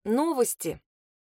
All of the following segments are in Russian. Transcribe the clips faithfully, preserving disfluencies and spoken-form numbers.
Новости.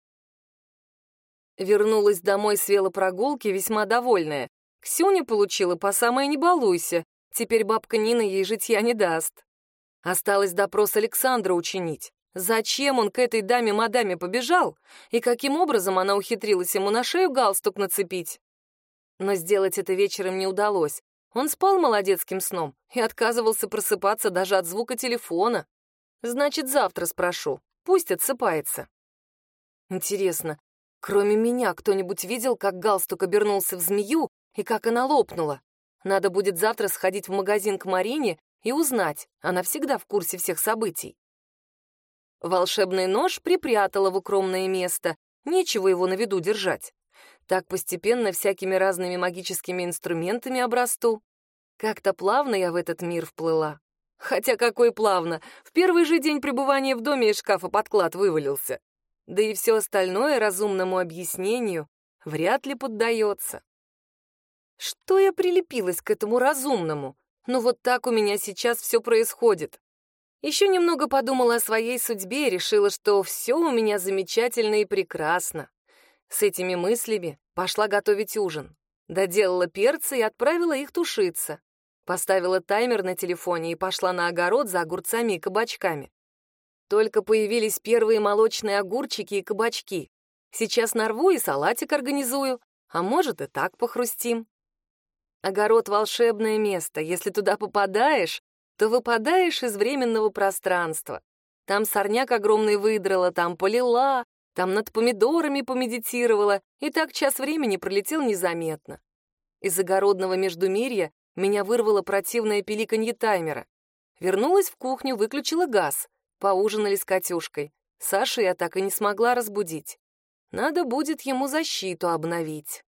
Вернулась домой с велопрогулки весьма довольная. Ксюня получила по самое не балуйся. Теперь бабка Нина ей житья не даст. Осталось допрос Александра учинить. Зачем он к этой даме-мадаме побежал? И каким образом она ухитрилась ему на шею галстук нацепить? Но сделать это вечером не удалось. Он спал молодецким сном и отказывался просыпаться даже от звука телефона. Значит, завтра спрошу. Пусть отсыпается. Интересно, кроме меня кто-нибудь видел, как галстук обернулся в змею и как она лопнула? Надо будет завтра сходить в магазин к Марине и узнать. Она всегда в курсе всех событий. Волшебный нож припрятала в укромное место. Нечего его на виду держать. Так постепенно всякими разными магическими инструментами обрасту. Как-то плавно я в этот мир вплыла. Хотя какой плавно. В первый же день пребывания в доме из шкафа подклад вывалился. Да и все остальное разумному объяснению вряд ли поддается. Что я прилепилась к этому разумному? Ну вот так у меня сейчас все происходит. Еще немного подумала о своей судьбе и решила, что все у меня замечательно и прекрасно. С этими мыслями пошла готовить ужин. Доделала перцы и отправила их тушиться. Поставила таймер на телефоне и пошла на огород за огурцами и кабачками. Только появились первые молочные огурчики и кабачки. Сейчас нарву и салатик организую, а может и так похрустим. Огород — волшебное место. Если туда попадаешь, то выпадаешь из временного пространства. Там сорняк огромный выдрала, там полила, там над помидорами помедитировала, и так час времени пролетел незаметно. Из огородного междумирья меня вырвало противное пиликанье таймера. Вернулась в кухню, выключила газ. Поужинали с Катюшкой. Сашу я так и не смогла разбудить. Надо будет ему защиту обновить.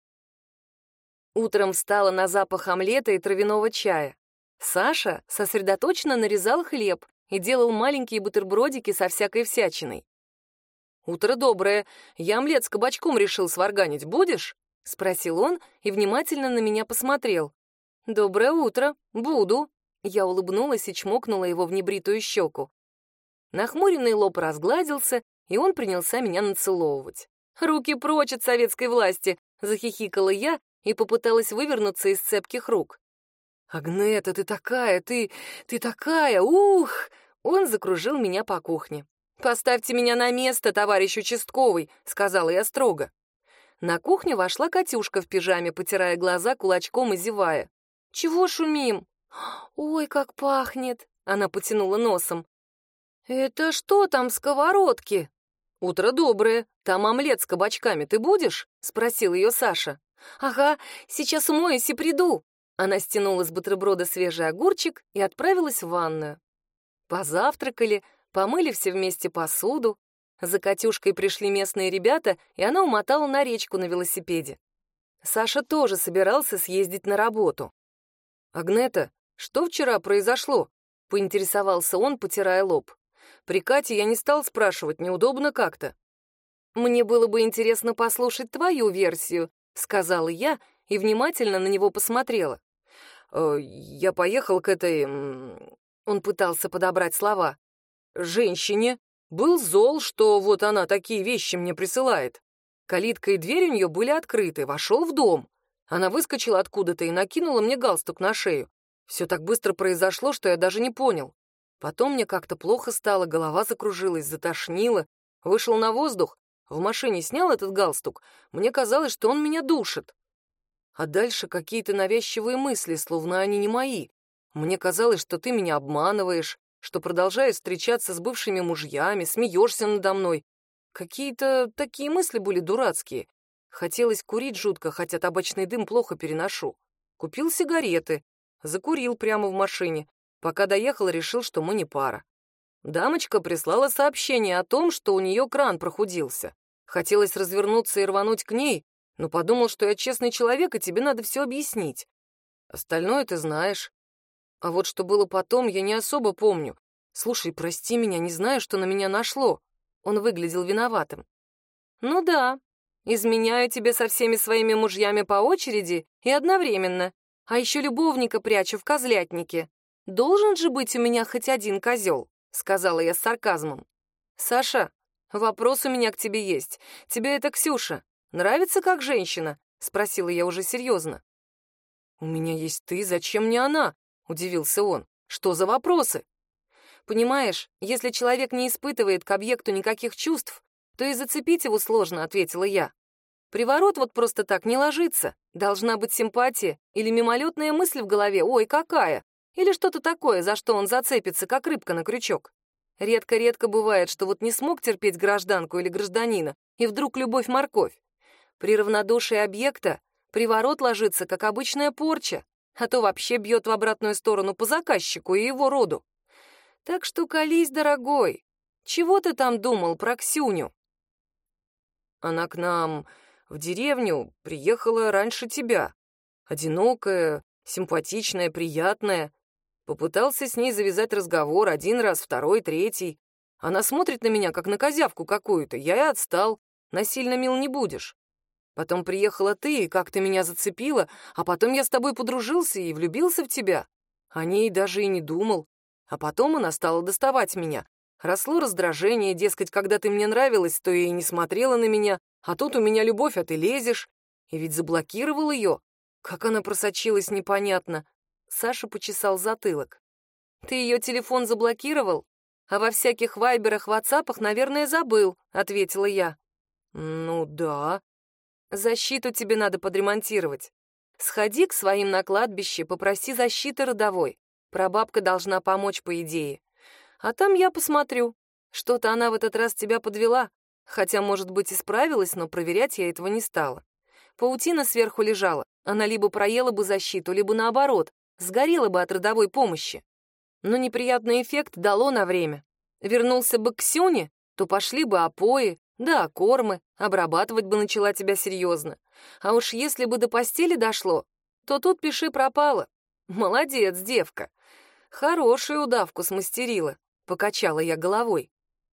Утром встала на запах омлета и травяного чая. Саша сосредоточенно нарезал хлеб и делал маленькие бутербродики со всякой всячиной. «Утро доброе. Я омлет с кабачком решил сварганить. Будешь?» — спросил он и внимательно на меня посмотрел. «Доброе утро. Буду». Я улыбнулась и чмокнула его в небритую щеку. Нахмуренный лоб разгладился, и он принялся меня нацеловывать. «Руки прочь от советской власти!» — захихикала я и попыталась вывернуться из цепких рук. «Агнета, ты такая, ты... ты такая, ух!» Он закружил меня по кухне. «Поставьте меня на место, товарищ участковый», — сказала я строго. На кухню вошла Катюшка в пижаме, потирая глаза кулачком и зевая. «Чего шумим?» «Ой, как пахнет!» — она потянула носом. «Это что там в сковородке?» «Утро доброе. Там омлет с кабачками. Ты будешь?» — спросил ее Саша. «Ага, сейчас умоюсь и приду». Она стянула с бутерброда свежий огурчик и отправилась в ванную. Позавтракали, помыли все вместе посуду. За Катюшкой пришли местные ребята, и она умотала на речку на велосипеде. Саша тоже собирался съездить на работу. «Агнета, что вчера произошло?» — поинтересовался он, потирая лоб. «При Кате я не стал спрашивать, неудобно как-то». «Мне было бы интересно послушать твою версию», — сказала я и внимательно на него посмотрела. «Э, «Я поехал к этой...» Он пытался подобрать слова. «Женщине. Был зол, что вот она такие вещи мне присылает. Калитка и дверь у нее были открыты. Вошел в дом. Она выскочила откуда-то и накинула мне галстук на шею. Все так быстро произошло, что я даже не понял. Потом мне как-то плохо стало, голова закружилась, затошнило. Вышел на воздух, в машине снял этот галстук. Мне казалось, что он меня душит. А дальше какие-то навязчивые мысли, словно они не мои. Мне казалось, что ты меня обманываешь, что продолжаешь встречаться с бывшими мужьями, смеешься надо мной. Какие-то такие мысли были дурацкие. Хотелось курить жутко, хотя табачный дым плохо переношу. Купил сигареты, закурил прямо в машине. Пока доехал, решил, что мы не пара. Дамочка прислала сообщение о том, что у нее кран прохудился. Хотелось развернуться и рвануть к ней, но подумал, что я честный человек, и тебе надо все объяснить. Остальное ты знаешь. А вот что было потом, я не особо помню. Слушай, прости меня, не знаю, что на меня нашло. Он выглядел виноватым. Ну да, изменяю тебе со всеми своими мужьями по очереди и одновременно, а еще любовника прячу в козлятнике. Должен же быть у меня хоть один козел, сказала я с сарказмом. Саша, «Вопрос у меня к тебе есть. Тебе это Ксюша нравится как женщина?» — спросила я уже серьезно. «У меня есть ты, зачем мне она?» — удивился он. «Что за вопросы?» «Понимаешь, если человек не испытывает к объекту никаких чувств, то и зацепить его сложно», — ответила я. «Приворот вот просто так не ложится. Должна быть симпатия или мимолетная мысль в голове «Ой, какая!» или что-то такое, за что он зацепится, как рыбка на крючок. Редко-редко бывает, что вот не смог терпеть гражданку или гражданина, и вдруг любовь-морковь. При равнодушии объекта приворот ложится, как обычная порча, а то вообще бьет в обратную сторону по заказчику и его роду. Так что колись, дорогой, чего ты там думал про Ксюню?» «Она к нам в деревню приехала раньше тебя. Одинокая, симпатичная, приятная. Попытался с ней завязать разговор один раз, второй, третий. Она смотрит на меня, как на козявку какую-то. Я и отстал. Насильно мил не будешь. Потом приехала ты, и как ты меня зацепила, а потом я с тобой подружился и влюбился в тебя. О ней даже и не думал. А потом она стала доставать меня. Росло раздражение, дескать, когда ты мне нравилась, то и не смотрела на меня, а тут у меня любовь, а ты лезешь. И ведь заблокировал ее. Как она просочилась, непонятно. Саша почесал затылок. «Ты ее телефон заблокировал? А во всяких вайберах, ватсапах, наверное, забыл», — ответила я. «Ну да. Защиту тебе надо подремонтировать. Сходи к своим на кладбище, попроси защиты родовой. Прабабка должна помочь, по идее. А там я посмотрю. Что-то она в этот раз тебя подвела. Хотя, может быть, и справилась, но проверять я этого не стала. Паутина сверху лежала. Она либо проела бы защиту, либо наоборот, сгорела бы от родовой помощи. Но неприятный эффект дало на время. Вернулся бы к Ксюне, то пошли бы опои, да кормы, обрабатывать бы начала тебя серьезно. А уж если бы до постели дошло, то тут пиши пропало. Молодец, девка. Хорошую удавку смастерила, покачала я головой.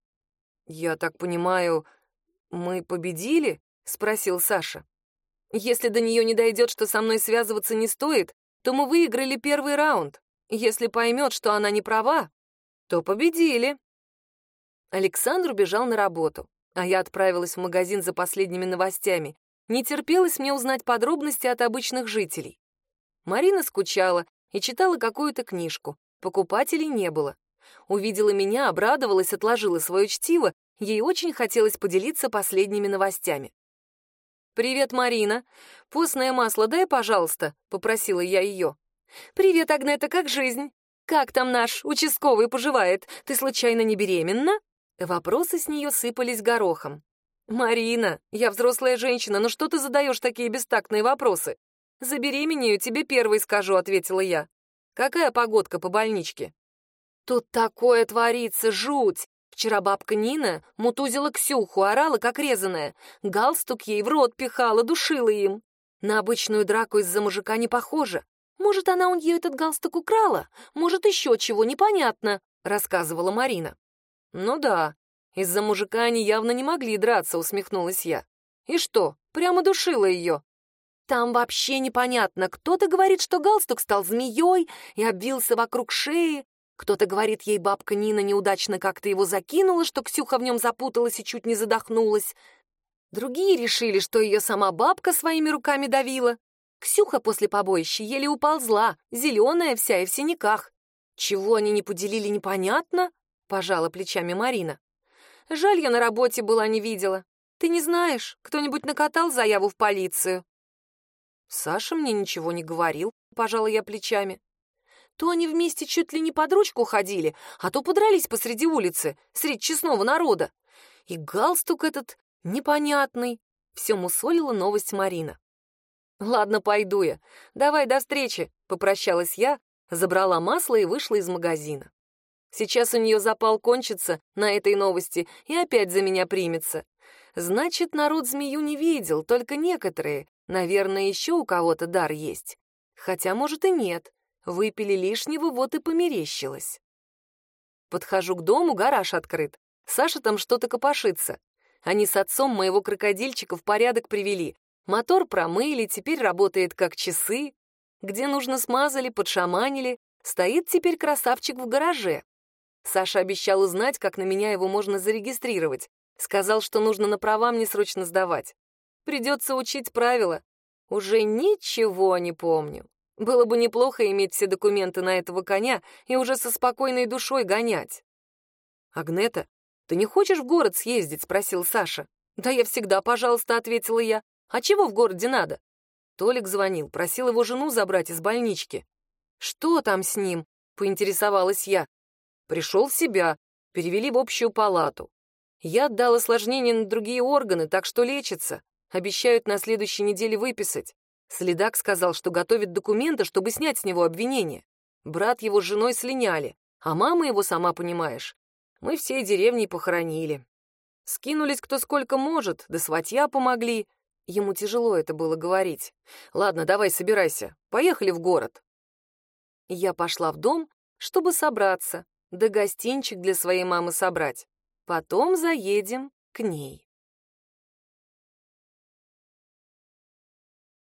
«Я так понимаю, мы победили?» — спросил Саша. «Если до нее не дойдет, что со мной связываться не стоит, то мы выиграли первый раунд. Если поймет, что она не права, то победили». Александр убежал на работу, а я отправилась в магазин за последними новостями. Не терпелось мне узнать подробности от обычных жителей. Марина скучала и читала какую-то книжку. Покупателей не было. Увидела меня, обрадовалась, отложила свое чтиво. Ей очень хотелось поделиться последними новостями. «Привет, Марина. Постное масло дай, пожалуйста», — попросила я ее. «Привет, Агнета, как жизнь? Как там наш участковый поживает? Ты случайно не беременна?» Вопросы с нее сыпались горохом. «Марина, я взрослая женщина, но что ты задаешь такие бестактные вопросы?» «Забеременею, тебе первой скажу», — ответила я. «Какая погодка по больничке?» «Тут такое творится, жуть! Вчера бабка Нина мутузила Ксюху, орала, как резаная. Галстук ей в рот пихала, душила им. На обычную драку из-за мужика не похоже. Может, она у нее этот галстук украла? Может, еще чего, непонятно», — рассказывала Марина. «Ну да, из-за мужика они явно не могли драться», — усмехнулась я. «И что, прямо душила ее?» «Там вообще непонятно. Кто-то говорит, что галстук стал змеей и обвился вокруг шеи. Кто-то говорит, ей бабка Нина неудачно как-то его закинула, что Ксюха в нем запуталась и чуть не задохнулась. Другие решили, что ее сама бабка своими руками давила. Ксюха после побоища еле уползла, зеленая вся и в синяках. Чего они не поделили, непонятно», — пожала плечами Марина. «Жаль, я на работе была, не видела. Ты не знаешь, кто-нибудь накатал заяву в полицию?» «Саша мне ничего не говорил», — пожала я плечами. «То они вместе чуть ли не под ручку ходили, а то подрались посреди улицы, средь честного народа. И галстук этот непонятный», — все мусолила новость Марина. «Ладно, пойду я. Давай, до встречи», — попрощалась я, забрала масло и вышла из магазина. Сейчас у нее запал кончится на этой новости и опять за меня примется. Значит, народ змею не видел, только некоторые. Наверное, еще у кого-то дар есть. Хотя, может, и нет. Выпили лишнего, вот и померещилось. Подхожу к дому, гараж открыт. Саша там что-то копошится. Они с отцом моего крокодильчика в порядок привели. Мотор промыли, теперь работает как часы. Где нужно, смазали, подшаманили. Стоит теперь красавчик в гараже. Саша обещал узнать, как на меня его можно зарегистрировать. Сказал, что нужно на права мне срочно сдавать. Придется учить правила. Уже ничего не помню. Было бы неплохо иметь все документы на этого коня и уже со спокойной душой гонять. «Агнета, ты не хочешь в город съездить?» — спросил Саша. «Да я всегда, пожалуйста», — ответила я. «А чего в городе надо?» Толик звонил, просил его жену забрать из больнички. «Что там с ним?» — поинтересовалась я. Пришел в себя, перевели в общую палату. Я отдал осложнения на другие органы, так что лечится. Обещают на следующей неделе выписать. Следак сказал, что готовит документы, чтобы снять с него обвинение. Брат его с женой слиняли, а мама его, сама понимаешь, мы всей деревней похоронили. Скинулись кто сколько может, да сватья помогли. Ему тяжело это было говорить. Ладно, давай собирайся, поехали в город. Я пошла в дом, чтобы собраться, да гостинчик для своей мамы собрать. Потом заедем к ней.